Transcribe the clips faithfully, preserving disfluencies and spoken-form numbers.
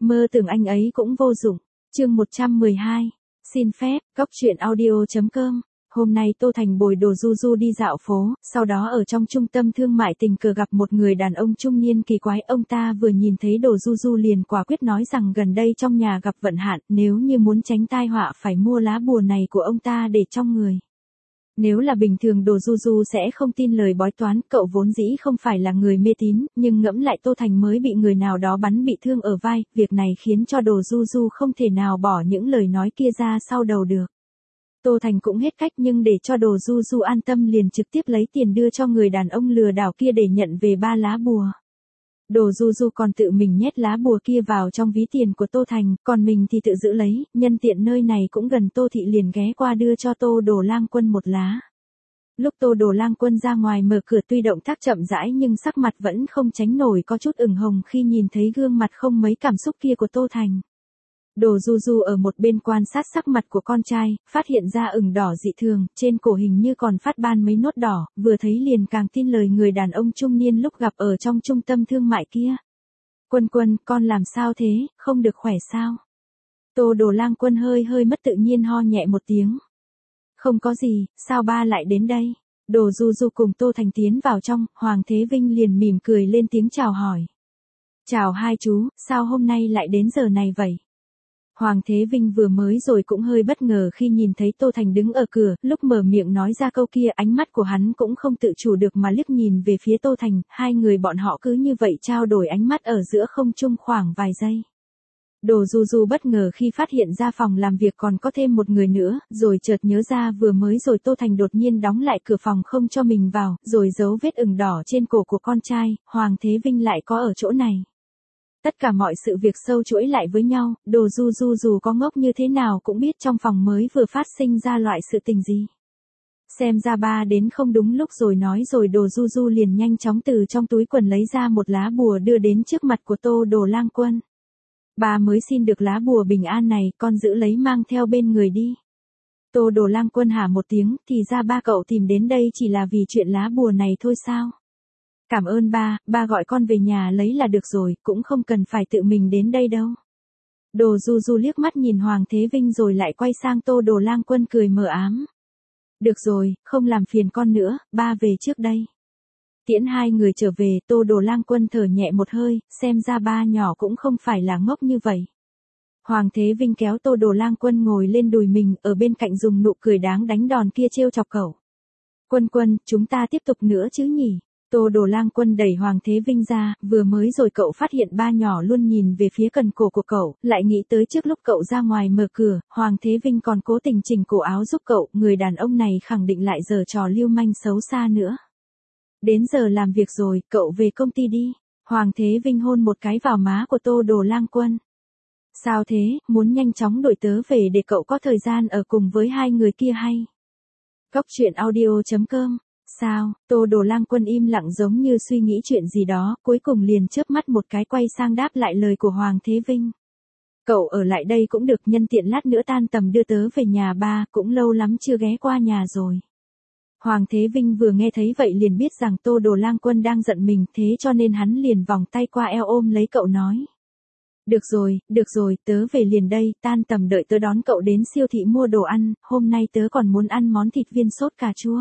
Mơ tưởng anh ấy cũng vô dụng. Chương một trăm mười hai. Xin phép, góc truyện audio chấm com. Hôm nay Tô Thành bồi Đồ Du Du đi dạo phố, sau đó ở trong trung tâm thương mại tình cờ gặp một người đàn ông trung niên kỳ quái. Ông ta vừa nhìn thấy Đồ Du Du liền quả quyết nói rằng gần đây trong nhà gặp vận hạn, nếu như muốn tránh tai họa phải mua lá bùa này của ông ta để trong người. Nếu là bình thường Đồ Du Du sẽ không tin lời bói toán, cậu vốn dĩ không phải là người mê tín, nhưng ngẫm lại Tô Thành mới bị người nào đó bắn bị thương ở vai, việc này khiến cho Đồ Du Du không thể nào bỏ những lời nói kia ra sau đầu được. Tô Thành cũng hết cách, nhưng để cho Đồ Du Du an tâm liền trực tiếp lấy tiền đưa cho người đàn ông lừa đảo kia để nhận về ba lá bùa. Đồ Du Du còn tự mình nhét lá bùa kia vào trong ví tiền của Tô Thành, còn mình thì tự giữ lấy, nhân tiện nơi này cũng gần Tô Thị liền ghé qua đưa cho Tô Đồ Lang Quân một lá. Lúc Tô Đồ Lang Quân ra ngoài mở cửa tuy động tác chậm rãi nhưng sắc mặt vẫn không tránh nổi có chút ửng hồng khi nhìn thấy gương mặt không mấy cảm xúc kia của Tô Thành. Đồ Du Du ở một bên quan sát sắc mặt của con trai, phát hiện ra ửng đỏ dị thường, trên cổ hình như còn phát ban mấy nốt đỏ, vừa thấy liền càng tin lời người đàn ông trung niên lúc gặp ở trong trung tâm thương mại kia. Quân Quân, con làm sao thế, không được khỏe sao? Tô Đồ Lang Quân hơi hơi mất tự nhiên ho nhẹ một tiếng. Không có gì, sao ba lại đến đây? Đồ Du Du cùng Tô Thành tiến vào trong, Hoàng Thế Vinh liền mỉm cười lên tiếng chào hỏi. Chào hai chú, sao hôm nay lại đến giờ này vậy? Hoàng Thế Vinh vừa mới rồi cũng hơi bất ngờ khi nhìn thấy Tô Thành đứng ở cửa, lúc mở miệng nói ra câu kia ánh mắt của hắn cũng không tự chủ được mà liếc nhìn về phía Tô Thành, hai người bọn họ cứ như vậy trao đổi ánh mắt ở giữa không trung khoảng vài giây. Đồ Du Du bất ngờ khi phát hiện ra phòng làm việc còn có thêm một người nữa, rồi chợt nhớ ra vừa mới rồi Tô Thành đột nhiên đóng lại cửa phòng không cho mình vào, rồi dấu vết ửng đỏ trên cổ của con trai, Hoàng Thế Vinh lại có ở chỗ này. Tất cả mọi sự việc sâu chuỗi lại với nhau, Đồ Du Du dù có ngốc như thế nào cũng biết trong phòng mới vừa phát sinh ra loại sự tình gì. Xem ra ba đến không đúng lúc rồi nói rồi Đồ Du Du liền nhanh chóng từ trong túi quần lấy ra một lá bùa đưa đến trước mặt của Tô Đồ Lang Quân. Ba mới xin được lá bùa bình an này, con giữ lấy mang theo bên người đi. Tô Đồ Lang Quân hả một tiếng, thì ra ba cậu tìm đến đây chỉ là vì chuyện lá bùa này thôi sao? Cảm ơn ba, ba gọi con về nhà lấy là được rồi, cũng không cần phải tự mình đến đây đâu. Đồ Du Du liếc mắt nhìn Hoàng Thế Vinh rồi lại quay sang Tô Đồ Lang Quân cười mờ ám. Được rồi, không làm phiền con nữa, ba về trước đây. Tiễn hai người trở về, Tô Đồ Lang Quân thở nhẹ một hơi, xem ra ba nhỏ cũng không phải là ngốc như vậy. Hoàng Thế Vinh kéo Tô Đồ Lang Quân ngồi lên đùi mình, ở bên cạnh dùng nụ cười đáng đánh đòn kia trêu chọc cậu. Quân Quân, chúng ta tiếp tục nữa chứ nhỉ? Tô Đồ Lang Quân đẩy Hoàng Thế Vinh ra, vừa mới rồi cậu phát hiện ba nhỏ luôn nhìn về phía cần cổ của cậu, lại nghĩ tới trước lúc cậu ra ngoài mở cửa, Hoàng Thế Vinh còn cố tình chỉnh cổ áo giúp cậu, người đàn ông này khẳng định lại giở trò lưu manh xấu xa nữa. Đến giờ làm việc rồi, cậu về công ty đi. Hoàng Thế Vinh hôn một cái vào má của Tô Đồ Lang Quân. Sao thế, muốn nhanh chóng đuổi tớ về để cậu có thời gian ở cùng với hai người kia hay? Góc truyện audio chấm com. Sao? Tô Đồ Lang Quân im lặng giống như suy nghĩ chuyện gì đó, cuối cùng liền chớp mắt một cái quay sang đáp lại lời của Hoàng Thế Vinh. Cậu ở lại đây cũng được, nhân tiện lát nữa tan tầm đưa tớ về nhà ba, cũng lâu lắm chưa ghé qua nhà rồi. Hoàng Thế Vinh vừa nghe thấy vậy liền biết rằng Tô Đồ Lang Quân đang giận mình, thế cho nên hắn liền vòng tay qua eo ôm lấy cậu nói. Được rồi, được rồi, tớ về liền đây, tan tầm đợi tớ đón cậu đến siêu thị mua đồ ăn, hôm nay tớ còn muốn ăn món thịt viên sốt cà chua.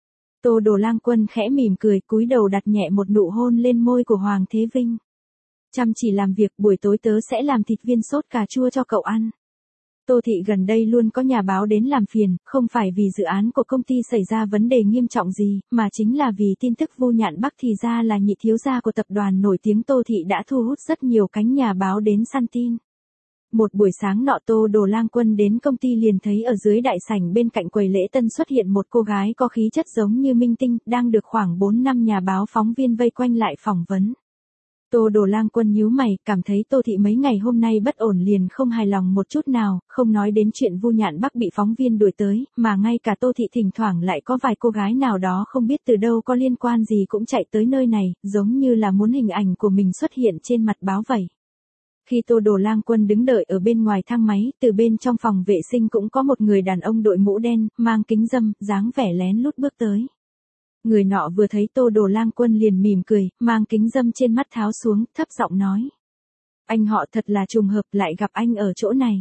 Tô Đồ Lang Quân khẽ mỉm cười, cúi đầu đặt nhẹ một nụ hôn lên môi của Hoàng Thế Vinh. Chăm chỉ làm việc, buổi tối tớ sẽ làm thịt viên sốt cà chua cho cậu ăn. Tô Thị gần đây luôn có nhà báo đến làm phiền, không phải vì dự án của công ty xảy ra vấn đề nghiêm trọng gì, mà chính là vì tin tức Vu Nhạn Bắc thì ra là nhị thiếu gia của tập đoàn nổi tiếng Tô Thị đã thu hút rất nhiều cánh nhà báo đến săn tin. Một buổi sáng nọ Tô Đồ Lang Quân đến công ty liền thấy ở dưới đại sảnh bên cạnh quầy lễ tân xuất hiện một cô gái có khí chất giống như minh tinh, đang được khoảng bốn năm nhà báo phóng viên vây quanh lại phỏng vấn. Tô Đồ Lang Quân nhíu mày, cảm thấy Tô Thị mấy ngày hôm nay bất ổn liền không hài lòng một chút nào, không nói đến chuyện Vu Nhạn Bắc bị phóng viên đuổi tới, mà ngay cả Tô Thị thỉnh thoảng lại có vài cô gái nào đó không biết từ đâu có liên quan gì cũng chạy tới nơi này, giống như là muốn hình ảnh của mình xuất hiện trên mặt báo vậy. Khi Tô Đồ Lang Quân đứng đợi ở bên ngoài thang máy, từ bên trong phòng vệ sinh cũng có một người đàn ông đội mũ đen, mang kính râm, dáng vẻ lén lút bước tới. Người nọ vừa thấy Tô Đồ Lang Quân liền mỉm cười, mang kính râm trên mắt tháo xuống, thấp giọng nói. Anh họ thật là trùng hợp lại gặp anh ở chỗ này.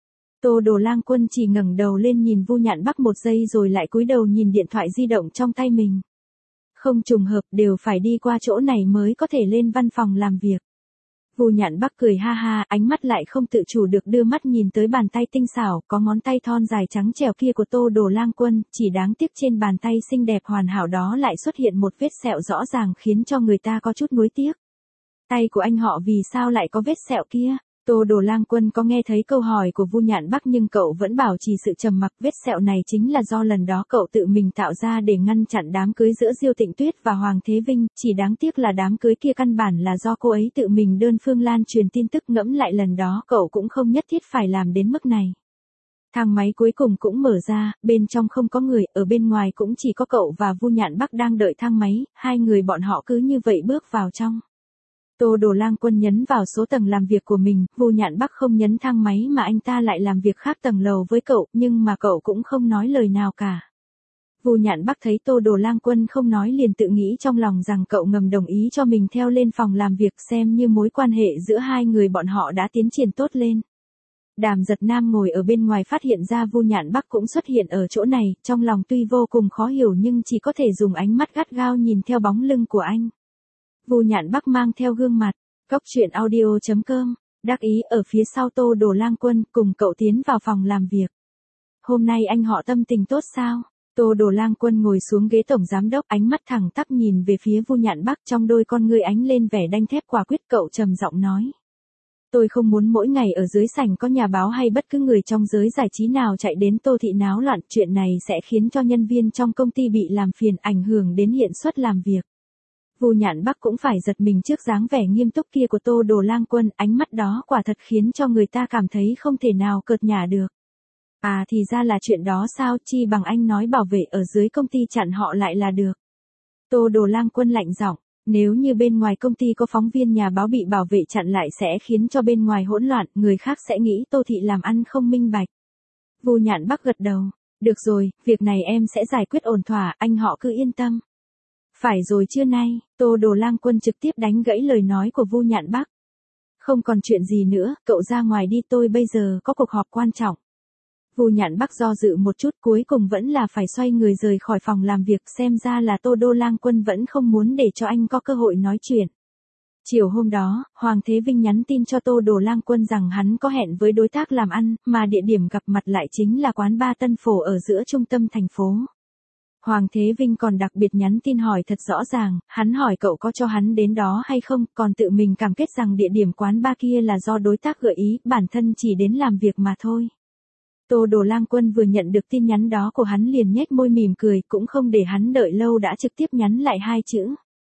Tô Đồ Lang Quân chỉ ngẩng đầu lên nhìn Vu Nhạn Bắc một giây rồi lại cúi đầu nhìn điện thoại di động trong tay mình. Không trùng hợp, đều phải đi qua chỗ này mới có thể lên văn phòng làm việc. Vu Nhạn Bắc cười ha ha, ánh mắt lại không tự chủ được đưa mắt nhìn tới bàn tay tinh xảo, có ngón tay thon dài trắng trẻo kia của Tô Đồ Lang Quân, chỉ đáng tiếc trên bàn tay xinh đẹp hoàn hảo đó lại xuất hiện một vết sẹo rõ ràng khiến cho người ta có chút nuối tiếc. Tay của anh họ vì sao lại có vết sẹo kia? Tô Đồ Lang Quân có nghe thấy câu hỏi của Vu Nhạn Bắc nhưng cậu vẫn bảo trì sự trầm mặc, vết sẹo này chính là do lần đó cậu tự mình tạo ra để ngăn chặn đám cưới giữa Diêu Tịnh Tuyết và Hoàng Thế Vinh, chỉ đáng tiếc là đám cưới kia căn bản là do cô ấy tự mình đơn phương lan truyền tin tức, ngẫm lại lần đó cậu cũng không nhất thiết phải làm đến mức này. Thang máy cuối cùng cũng mở ra, bên trong không có người, ở bên ngoài cũng chỉ có cậu và Vu Nhạn Bắc đang đợi thang máy, hai người bọn họ cứ như vậy bước vào trong. Tô Đồ Lang Quân nhấn vào số tầng làm việc của mình, Vu Nhạn Bắc không nhấn thang máy mà anh ta lại làm việc khác tầng lầu với cậu, nhưng mà cậu cũng không nói lời nào cả. Vu Nhạn Bắc thấy Tô Đồ Lang Quân không nói liền tự nghĩ trong lòng rằng cậu ngầm đồng ý cho mình theo lên phòng làm việc, xem như mối quan hệ giữa hai người bọn họ đã tiến triển tốt lên. Đàm Giật Nam ngồi ở bên ngoài phát hiện ra Vu Nhạn Bắc cũng xuất hiện ở chỗ này, trong lòng tuy vô cùng khó hiểu nhưng chỉ có thể dùng ánh mắt gắt gao nhìn theo bóng lưng của anh. Vu Nhạn Bắc mang theo gương mặt, Cốc Truyện Audio chấm com, đắc ý ở phía sau Tô Đồ Lang Quân cùng cậu tiến vào phòng làm việc. Hôm nay anh họ tâm tình tốt sao? Tô Đồ Lang Quân ngồi xuống ghế tổng giám đốc, ánh mắt thẳng tắp nhìn về phía Vu Nhạn Bắc, trong đôi con ngươi ánh lên vẻ đanh thép quả quyết, cậu trầm giọng nói. Tôi không muốn mỗi ngày ở dưới sảnh có nhà báo hay bất cứ người trong giới giải trí nào chạy đến Tô thị náo loạn, chuyện này sẽ khiến cho nhân viên trong công ty bị làm phiền, ảnh hưởng đến hiệu suất làm việc. Vu Nhạn Bắc cũng phải giật mình trước dáng vẻ nghiêm túc kia của Tô Đồ Lang Quân, ánh mắt đó quả thật khiến cho người ta cảm thấy không thể nào cợt nhả được. À thì ra là chuyện đó sao, chi bằng anh nói bảo vệ ở dưới công ty chặn họ lại là được. Tô Đồ Lang Quân lạnh giọng, nếu như bên ngoài công ty có phóng viên nhà báo bị bảo vệ chặn lại sẽ khiến cho bên ngoài hỗn loạn, người khác sẽ nghĩ Tô thị làm ăn không minh bạch. Vu Nhạn Bắc gật đầu, được rồi, việc này em sẽ giải quyết ổn thỏa, anh họ cứ yên tâm. Phải rồi trưa nay, Tô Đồ Lang Quân trực tiếp đánh gãy lời nói của Vu Nhạn Bắc. Không còn chuyện gì nữa, cậu ra ngoài đi, tôi bây giờ có cuộc họp quan trọng. Vu Nhạn Bắc do dự một chút, cuối cùng vẫn là phải xoay người rời khỏi phòng làm việc, xem ra là Tô Đồ Lang Quân vẫn không muốn để cho anh có cơ hội nói chuyện. Chiều hôm đó, Hoàng Thế Vinh nhắn tin cho Tô Đồ Lang Quân rằng hắn có hẹn với đối tác làm ăn, mà địa điểm gặp mặt lại chính là quán bar Tân Phổ ở giữa trung tâm thành phố. Hoàng Thế Vinh còn đặc biệt nhắn tin hỏi thật rõ ràng, hắn hỏi cậu có cho hắn đến đó hay không, còn tự mình cam kết rằng địa điểm quán bar kia là do đối tác gợi ý, bản thân chỉ đến làm việc mà thôi. Tô Đồ Lang Quân vừa nhận được tin nhắn đó của hắn liền nhếch môi mỉm cười, cũng không để hắn đợi lâu đã trực tiếp nhắn lại hai chữ.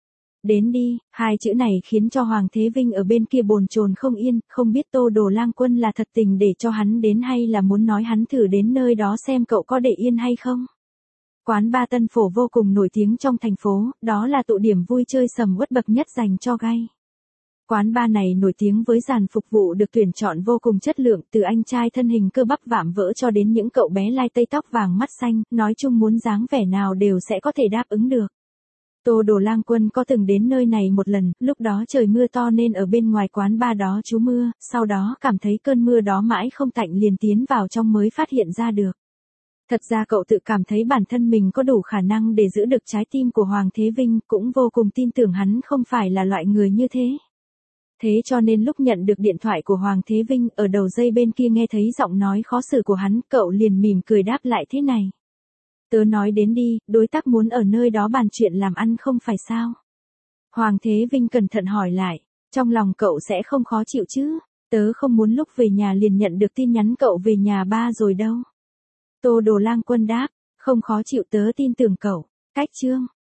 Đến đi, hai chữ này khiến cho Hoàng Thế Vinh ở bên kia bồn chồn không yên, không biết Tô Đồ Lang Quân là thật tình để cho hắn đến hay là muốn nói hắn thử đến nơi đó xem cậu có để yên hay không. Quán bar Tân Phổ vô cùng nổi tiếng trong thành phố, đó là tụ điểm vui chơi sầm uất bậc nhất dành cho gay. Quán bar này nổi tiếng với dàn phục vụ được tuyển chọn vô cùng chất lượng, từ anh trai thân hình cơ bắp vạm vỡ cho đến những cậu bé lai tây tóc vàng mắt xanh, nói chung muốn dáng vẻ nào đều sẽ có thể đáp ứng được. Tô Đồ Lang Quân có từng đến nơi này một lần, lúc đó trời mưa to nên ở bên ngoài quán bar đó trú mưa, sau đó cảm thấy cơn mưa đó mãi không tạnh liền tiến vào trong mới phát hiện ra được. Thật ra cậu tự cảm thấy bản thân mình có đủ khả năng để giữ được trái tim của Hoàng Thế Vinh, cũng vô cùng tin tưởng hắn không phải là loại người như thế. Thế cho nên lúc nhận được điện thoại của Hoàng Thế Vinh, ở đầu dây bên kia nghe thấy giọng nói khó xử của hắn, cậu liền mỉm cười đáp lại thế này. Tớ nói đến đi, đối tác muốn ở nơi đó bàn chuyện làm ăn không phải sao? Hoàng Thế Vinh cẩn thận hỏi lại, trong lòng cậu sẽ không khó chịu chứ? Tớ không muốn lúc về nhà liền nhận được tin nhắn cậu về nhà ba rồi đâu. Tô Đồ Lang Quân đáp, không khó chịu, tớ tin tưởng cậu. Cách chương